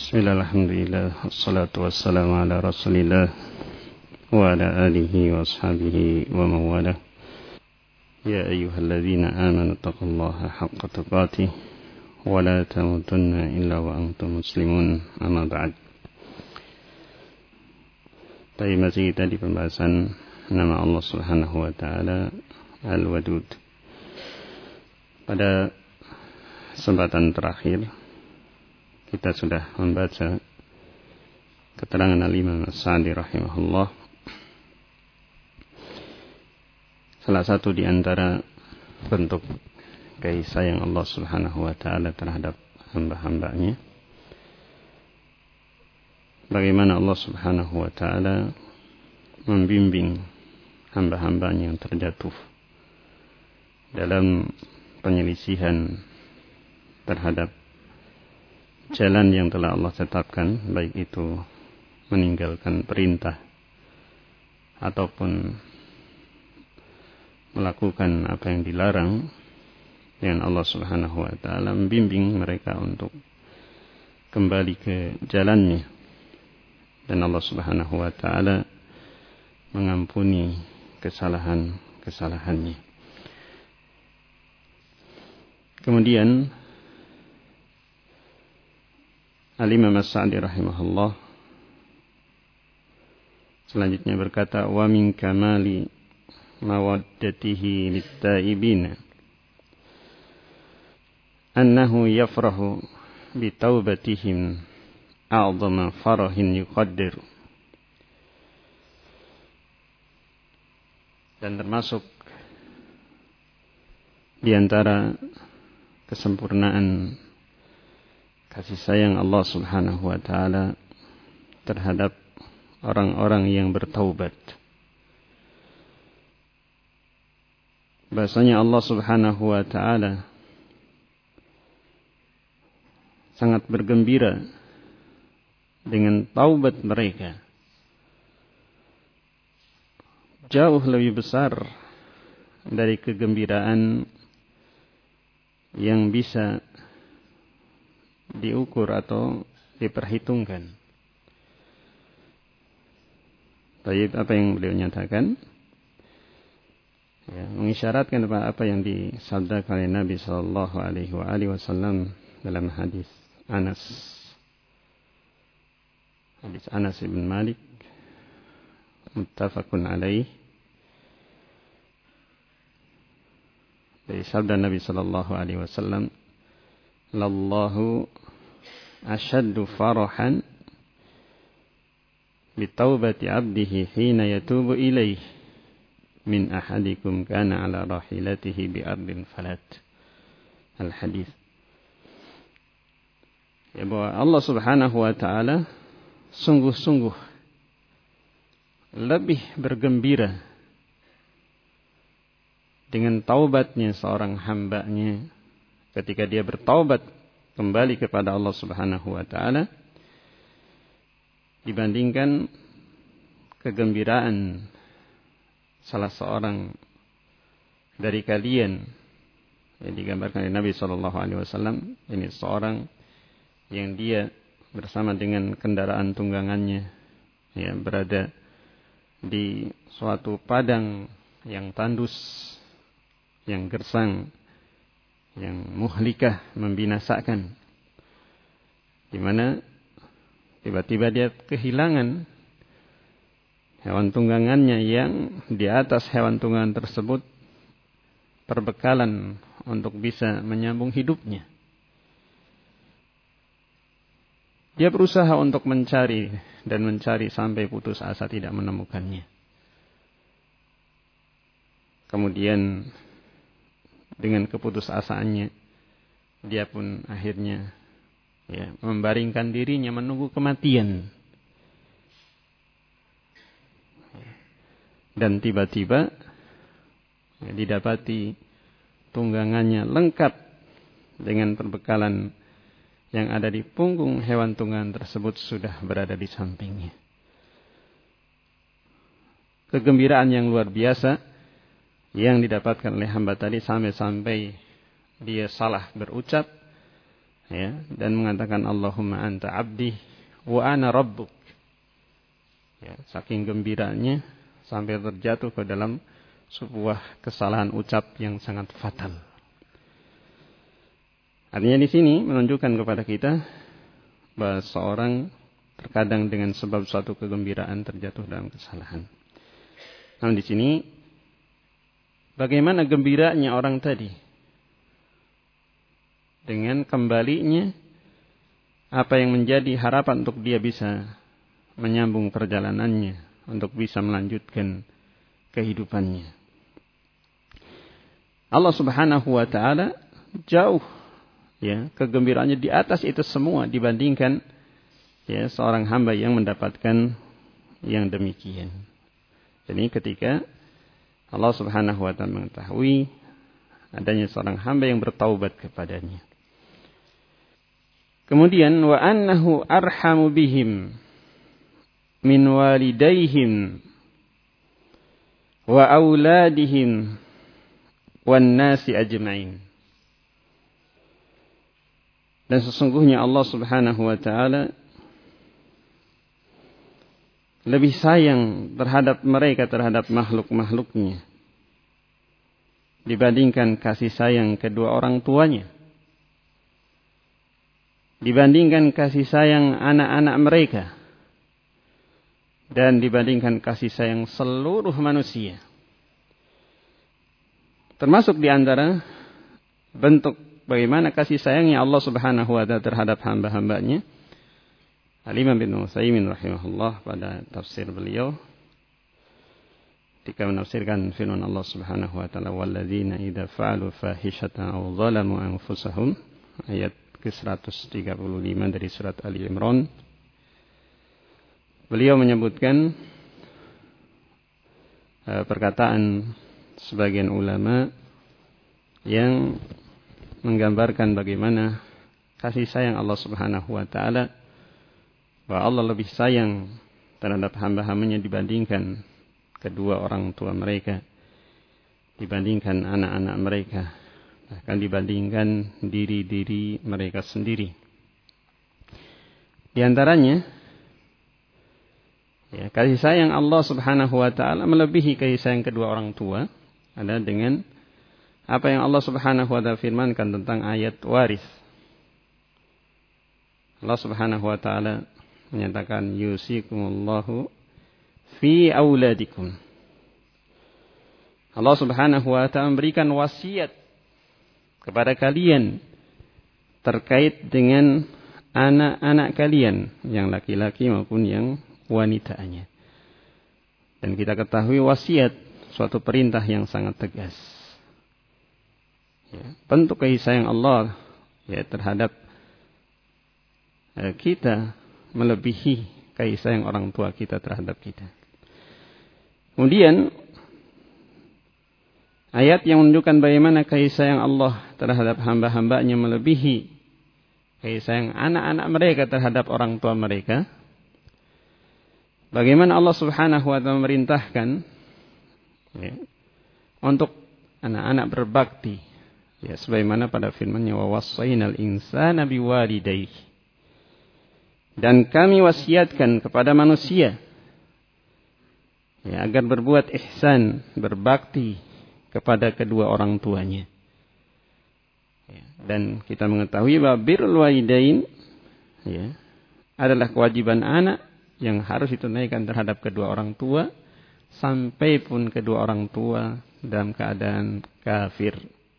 Bismillah, alhamdulillah, wassalatu wassalamu ala rasulillah wa ala alihi wa ashabihi wa mawalah. Ya ayyuhalladzina amanu taqullaha haqqa tuqatih wa la tamutunna illa wa antum muslimun, amma ba'd. Tapi masih kita di pembahasan nama Allah subhanahu wa ta'ala Al-Wadud. Pada kesempatan terakhir kita sudah membaca keterangan Al-Imam As-Sa'di rahimahullah. Salah satu di antara bentuk kasih sayang Allah subhanahu wa ta'ala terhadap hamba-hambanya, bagaimana Allah subhanahu wa ta'ala membimbing hamba-hambanya yang terjatuh dalam penyelisihan terhadap jalan yang telah Allah tetapkan, baik itu meninggalkan perintah ataupun melakukan apa yang dilarang, dengan Allah subhanahu wa ta'ala membimbing mereka untuk kembali ke jalannya, dan Allah subhanahu wa ta'ala mengampuni kesalahan-kesalahannya. Kemudian Al-Imam As-Sa'di rahimahullah selanjutnya berkata, wa min kamali mawaddatihi lit-taibina annahu yafrahu bi taubatihim a'zama farahin yuqaddir. Dan termasuk di antara kesempurnaan kasih sayang Allah subhanahu wa ta'ala terhadap orang-orang yang bertaubat, bahasanya Allah subhanahu wa ta'ala sangat bergembira dengan taubat mereka, jauh lebih besar dari kegembiraan yang bisa diukur atau diperhitungkan. Baik, apa yang beliau nyatakan mengisyaratkan kepada apa yang disabdakan oleh Nabi sallallahu alaihi wasallam dalam hadis Anas bin Malik muttafaqun alaih, dari sabda Nabi sallallahu alaihi wasallam, lallahu ashaddu farahan bitaubati abdihi hina yatubu ilaih min ahadikum kana ala rahilatihi bi ardin falat. Al-hadis. Ya, bahwa Allah subhanahu wa ta'ala sungguh-sungguh lebih bergembira dengan taubatnya seorang hambanya ketika dia bertaubat kembali kepada Allah subhanahu wa ta'ala, dibandingkan kegembiraan salah seorang dari kalian yang digambarkan oleh Nabi SAW. Ini seorang yang dia bersama dengan kendaraan tunggangannya, ya, berada di suatu padang yang tandus, yang gersang, yang muhlikah, membinasakan, di mana tiba-tiba dia kehilangan hewan tunggangannya yang di atas hewan tunggangan tersebut perbekalan untuk bisa menyambung hidupnya. Dia berusaha untuk mencari sampai putus asa tidak menemukannya. Kemudian dengan keputusasaannya dia pun akhirnya membaringkan dirinya menunggu kematian. Dan tiba-tiba didapati tunggangannya lengkap dengan perbekalan yang ada di punggung hewan tunggangan tersebut sudah berada di sampingnya. Kegembiraan yang luar biasa yang didapatkan oleh hamba tadi sampai-sampai dia salah berucap ya, dan mengatakan Allahumma anta abdi wa ana rabbuk. Ya, saking gembiranya sampai terjatuh ke dalam sebuah kesalahan ucap yang sangat fatal. Artinya di sini menunjukkan kepada kita bahwa seorang terkadang dengan sebab suatu kegembiraan terjatuh dalam kesalahan. Namun di sini bagaimana gembiranya orang tadi dengan kembalinya apa yang menjadi harapan untuk dia bisa menyambung perjalanannya, untuk bisa melanjutkan kehidupannya. Allah Subhanahu wa taala jauh, ya, kegembiraannya di atas itu semua dibandingkan, ya, seorang hamba yang mendapatkan yang demikian. Jadi ketika Allah Subhanahu wa taala mengetahui adanya seorang hamba yang bertaubat kepadanya. Kemudian wa annahu arhamu bihim min walidaihim wa auladihim wan nasi ajma'in. Dan sesungguhnya Allah Subhanahu wa taala lebih sayang terhadap mereka, terhadap makhluk-makhluknya, dibandingkan kasih sayang kedua orang tuanya, dibandingkan kasih sayang anak-anak mereka, dan dibandingkan kasih sayang seluruh manusia. Termasuk di antara bentuk bagaimana kasih sayangnya Allah Subhanahu wa taala terhadap hamba-hambanya, Al-Imam Ibnu Utsaimin rahimahullah pada tafsir beliau ketika menafsirkan firman Allah Subhanahu wa taala, walladzina idza fa'alu fahishatan aw zalamu anfusahum, ayat ke-135 dari surat Ali Imran. Beliau menyebutkan perkataan sebagian ulama yang menggambarkan bagaimana kasih sayang Allah Subhanahu wa taala, bahwa Allah lebih sayang terhadap hamba-hambanya dibandingkan kedua orang tua mereka, dibandingkan anak-anak mereka, bahkan dibandingkan diri-diri mereka sendiri. Di antaranya, ya, kasih sayang Allah Subhanahu wa taala melebihi kasih sayang kedua orang tua adalah dengan apa yang Allah Subhanahu wa taala firmankan tentang ayat waris. Allah Subhanahu wa taala menyatakan yusikumullahu fi auladikum. Allah Subhanahu wa taala memberikan wasiat kepada kalian terkait dengan anak-anak kalian, yang laki-laki maupun yang wanitanya. Dan kita ketahui wasiat suatu perintah yang sangat tegas. Ya, bentuk kasih sayang Allah, ya, terhadap kita melebihi kasih sayang orang tua kita terhadap kita. Kemudian ayat yang menunjukkan bagaimana kasih sayang Allah terhadap hamba-hambanya melebihi kasih sayang anak-anak mereka terhadap orang tua mereka. Bagaimana Allah Subhanahu wa taala memerintahkan, ya, untuk anak-anak berbakti, ya, sebagaimana pada firman-Nya wa wassaynal insana biwalidayhi. Dan kami wasiatkan kepada manusia, ya, agar berbuat ihsan, berbakti kepada kedua orang tuanya. Ya, dan kita mengetahui bahwa birrul walidain, ya, adalah kewajiban anak yang harus ditunaikan terhadap kedua orang tua, sampai pun kedua orang tua dalam keadaan kafir.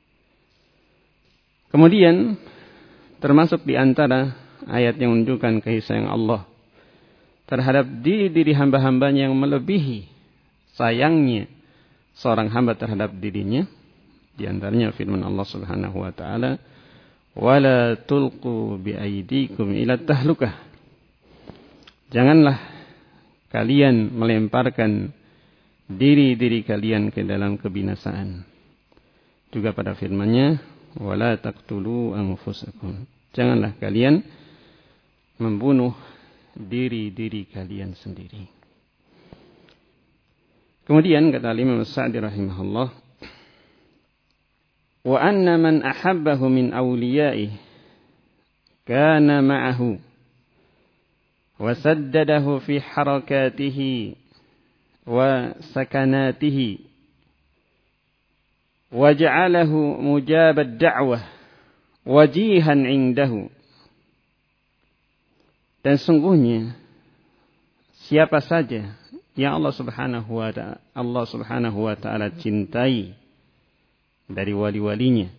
Kemudian termasuk di antara ayat yang menunjukkan kasih sayang Allah terhadap diri-diri hamba-hambanya yang melebihi sayangnya seorang hamba terhadap dirinya, di antaranya firman Allah Subhanahu wa taala, wala tulqu biaidikum ila tahlukah. Janganlah kalian melemparkan diri-diri kalian ke dalam kebinasaan. Juga pada firman-Nya, wala taqtulu anfusakum. Janganlah kalian membunuh diri-diri kalian sendiri. Kemudian kata Imam Sa'di rahimahullah, wa anna man ahabbahu min awliya'ihi kana ma'ahu wa saddadahu fi harakatihi wa sakanatihi wa ja'alahu mujabad da'wah wajihan indahu. Dan sungguhnya siapa saja yang Allah Subhanahu wa taala cintai dari wali-walinya.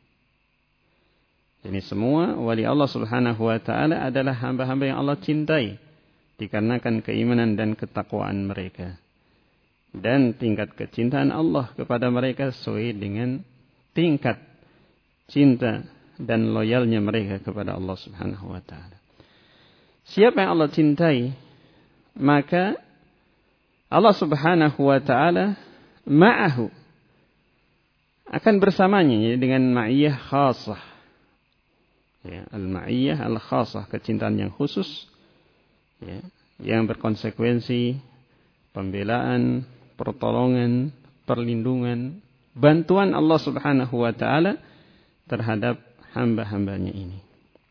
Ini semua wali Allah Subhanahu wa taala adalah hamba-hamba yang Allah cintai dikarenakan keimanan dan ketakwaan mereka. Dan tingkat kecintaan Allah kepada mereka sesuai dengan tingkat cinta dan loyalnya mereka kepada Allah Subhanahu wa taala. Siapa yang Allah cintai, maka Allah Subhanahu wa taala ma'ahu, akan bersamanya, ya, dengan ma'iyah khasah. Ya, al-ma'iyah al-khasah, kecintaan yang khusus, ya, yang berkonsekuensi pembelaan, pertolongan, perlindungan, bantuan Allah Subhanahu wa taala terhadap hamba-hambanya ini.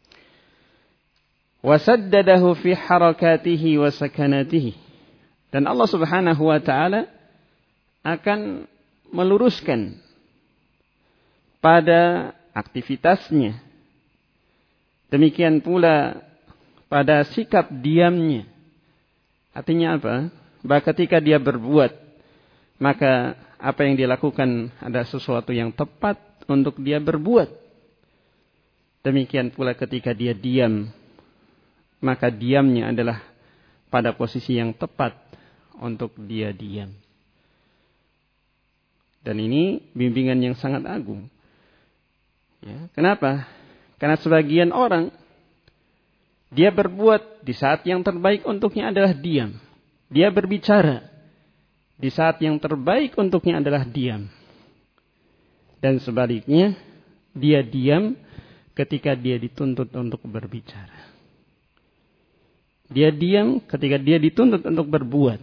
Wasaddadahu fi harakatihi wa sakanatihi. Dan Allah Subhanahu wa taala akan meluruskan pada aktivitasnya. Demikian pula pada sikap diamnya. Artinya apa? Bahwa ketika dia berbuat, maka apa yang dia lakukan adalah sesuatu yang tepat untuk dia berbuat. Demikian pula ketika dia diam, maka diamnya adalah pada posisi yang tepat untuk dia diam. Dan ini bimbingan yang sangat agung. Ya, kenapa? Karena sebagian orang, dia berbuat di saat yang terbaik untuknya adalah diam. Dia berbicara di saat yang terbaik untuknya adalah diam. Dan sebaliknya, dia diam ketika dia dituntut untuk berbicara. Dia diam ketika dia dituntut untuk berbuat.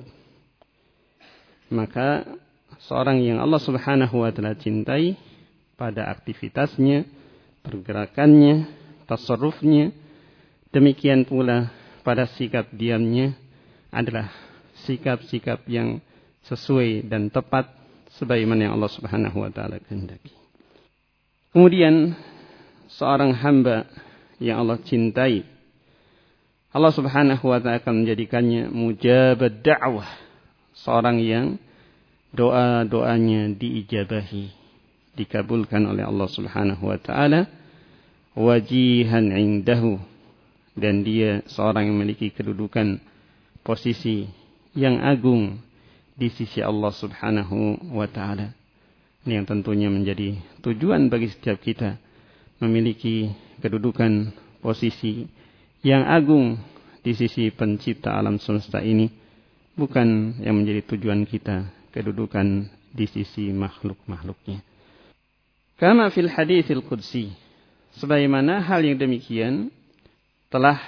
Maka seorang yang Allah Subhanahu wa taala cintai pada aktivitasnya, pergerakannya, tasarrufnya, demikian pula pada sikap diamnya adalah sikap-sikap yang sesuai dan tepat sebagaimana yang Allah Subhanahu wa taala kehendaki. Kemudian seorang hamba yang Allah cintai, Allah Subhanahu wa taala akan menjadikannya mujabad da'wah, seorang yang doa-doanya diijabahi, dikabulkan oleh Allah Subhanahu wa taala, wajihan indahu, dan dia seorang yang memiliki kedudukan posisi yang agung di sisi Allah Subhanahu wa taala. Ini yang tentunya menjadi tujuan bagi setiap kita, memiliki kedudukan posisi yang agung di sisi pencipta alam semesta ini, bukan yang menjadi tujuan kita kedudukan di sisi makhluk-makhluknya. Kama fil haditsil qudsi, sebagaimana hal yang demikian telah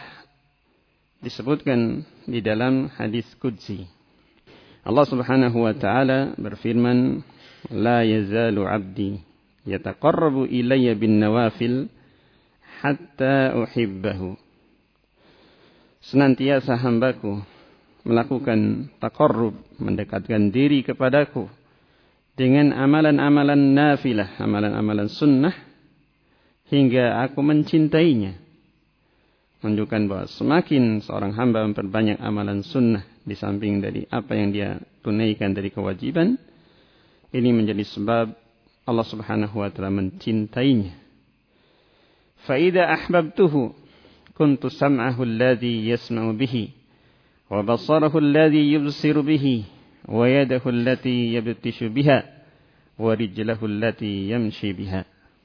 disebutkan di dalam hadis qudsi. Allah Subhanahu wa taala berfirman, la yazalu 'abdi yataqarrabu ilayya bin nawafil hatta uhibbahu. Senantiasa hambaku melakukan taqarrub, mendekatkan diri kepadaku dengan amalan-amalan nafilah, amalan-amalan sunnah, hingga aku mencintainya. Menunjukkan bahwa semakin seorang hamba memperbanyak amalan sunnah di samping dari apa yang dia tunaikan dari kewajiban, ini menjadi sebab Allah Subhanahu wa taala mencintainya. Fa idza ahbabtuhu kuntu sam'ahu alladhi yasma'u bihi wa basarahu alladhi yubsiru bihi wa yadahu allati yabtishu biha wa rijlahu allati yamshi biha.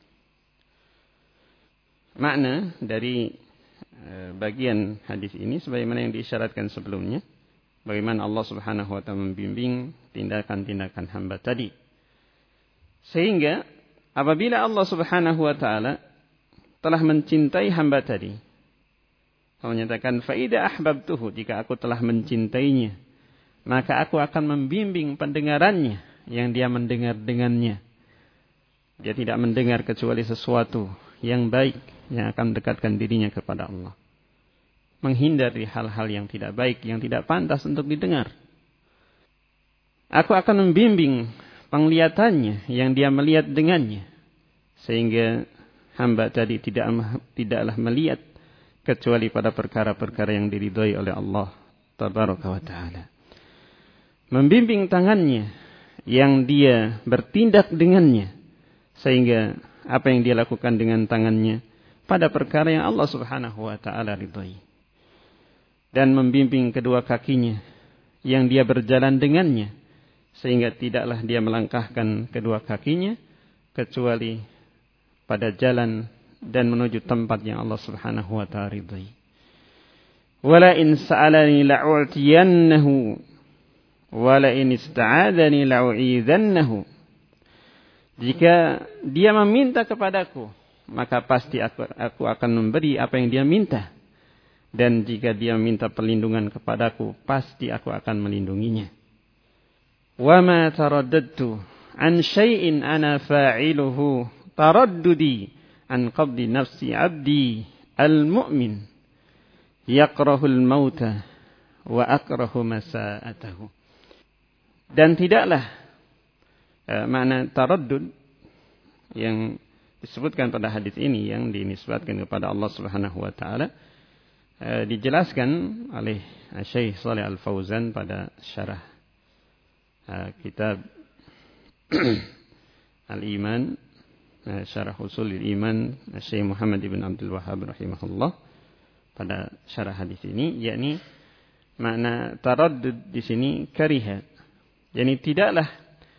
Makna dari bagian hadis ini sebagaimana yang diisyaratkan sebelumnya, bagaimana Allah Subhanahu wa taala membimbing tindakan-tindakan hamba tadi. Sehingga apabila Allah Subhanahu wa taala telah mencintai hamba tadi, Allah menyatakan fa idza ahbabtuhu, jika aku telah mencintainya, maka aku akan membimbing pendengarannya yang dia mendengar dengannya. Dia tidak mendengar kecuali sesuatu yang baik, yang akan mendekatkan dirinya kepada Allah. Menghindar dari hal-hal yang tidak baik, yang tidak pantas untuk didengar. Aku akan membimbing penglihatannya yang dia melihat dengannya. Sehingga hamba tadi tidaklah melihat kecuali pada perkara-perkara yang diridhai oleh Allah Tabaraka wa Ta'ala. Membimbing tangannya yang dia bertindak dengannya. Sehingga apa yang dia lakukan dengan tangannya pada perkara yang Allah Subhanahu wa Ta'ala ridhai. Dan membimbing kedua kakinya yang dia berjalan dengannya, sehingga tidaklah dia melangkahkan kedua kakinya kecuali pada jalan dan menuju tempat yang Allah Subhanahu wa Ta'ala ridhai. Wala in sa'alani la'u'tiyannahu wala in ista'adani la'u'idhannahu. Jika dia meminta kepadaku, maka pasti aku akan memberi apa yang dia minta. Dan jika dia minta perlindungan kepadaku, pasti aku akan melindunginya. Wa ma taraddadtu an syai'in ana fa'iluhu taraddudi an qabdi nafsi 'abdi al-mu'min yakrahul mauta wa akrahu masa'atahu. Dan tidaklah makna taraddud yang disebutkan pada hadis ini yang dinisbatkan kepada Allah Subhanahu wa Ta'ala dijelaskan oleh Syekh Shalih Al-Fauzan pada syarah kitab Al-Iman, syarah Ushul Al-Iman Syekh Muhammad ibn Abdul Wahhab rahimahullah pada syarah hadis ini, yakni makna taraddud di sini kariha, yakni tidaklah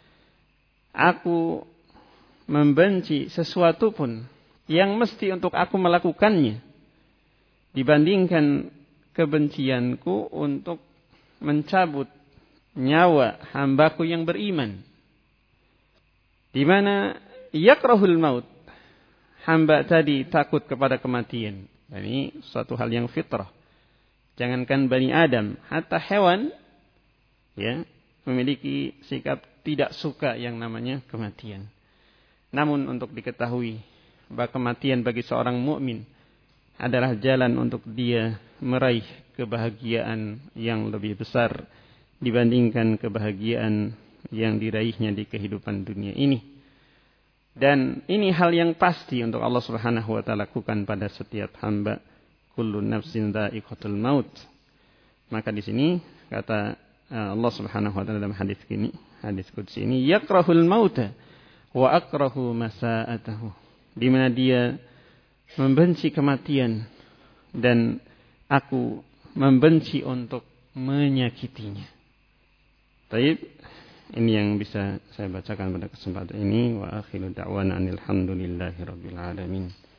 aku membenci sesuatu pun yang mesti untuk aku melakukannya dibandingkan kebencianku untuk mencabut nyawa hambaku yang beriman. Di mana yakrahul maut, hamba tadi takut kepada kematian. Ini suatu hal yang fitrah. Jangankan Bani Adam, hatta hewan ya memiliki sikap tidak suka yang namanya kematian. Namun untuk diketahui bahwa kematian bagi seorang mukmin adalah jalan untuk dia meraih kebahagiaan yang lebih besar dibandingkan kebahagiaan yang diraihnya di kehidupan dunia ini. Dan ini hal yang pasti untuk Allah Subhanahu wa Ta'ala lakukan pada setiap hamba. Kullu nafsin dha'iqatul maut. Maka di sini kata Allah Subhanahu wa Ta'ala dalam hadis ini, hadis qudsi ini, yakrahul mauta wa akrahu masa'atahu. Di mana dia membenci kematian dan aku membenci untuk menyakitinya. Baik, ini yang bisa saya bacakan pada kesempatan ini. Wa akhiru da'wana alhamdulillahi rabbil alamin.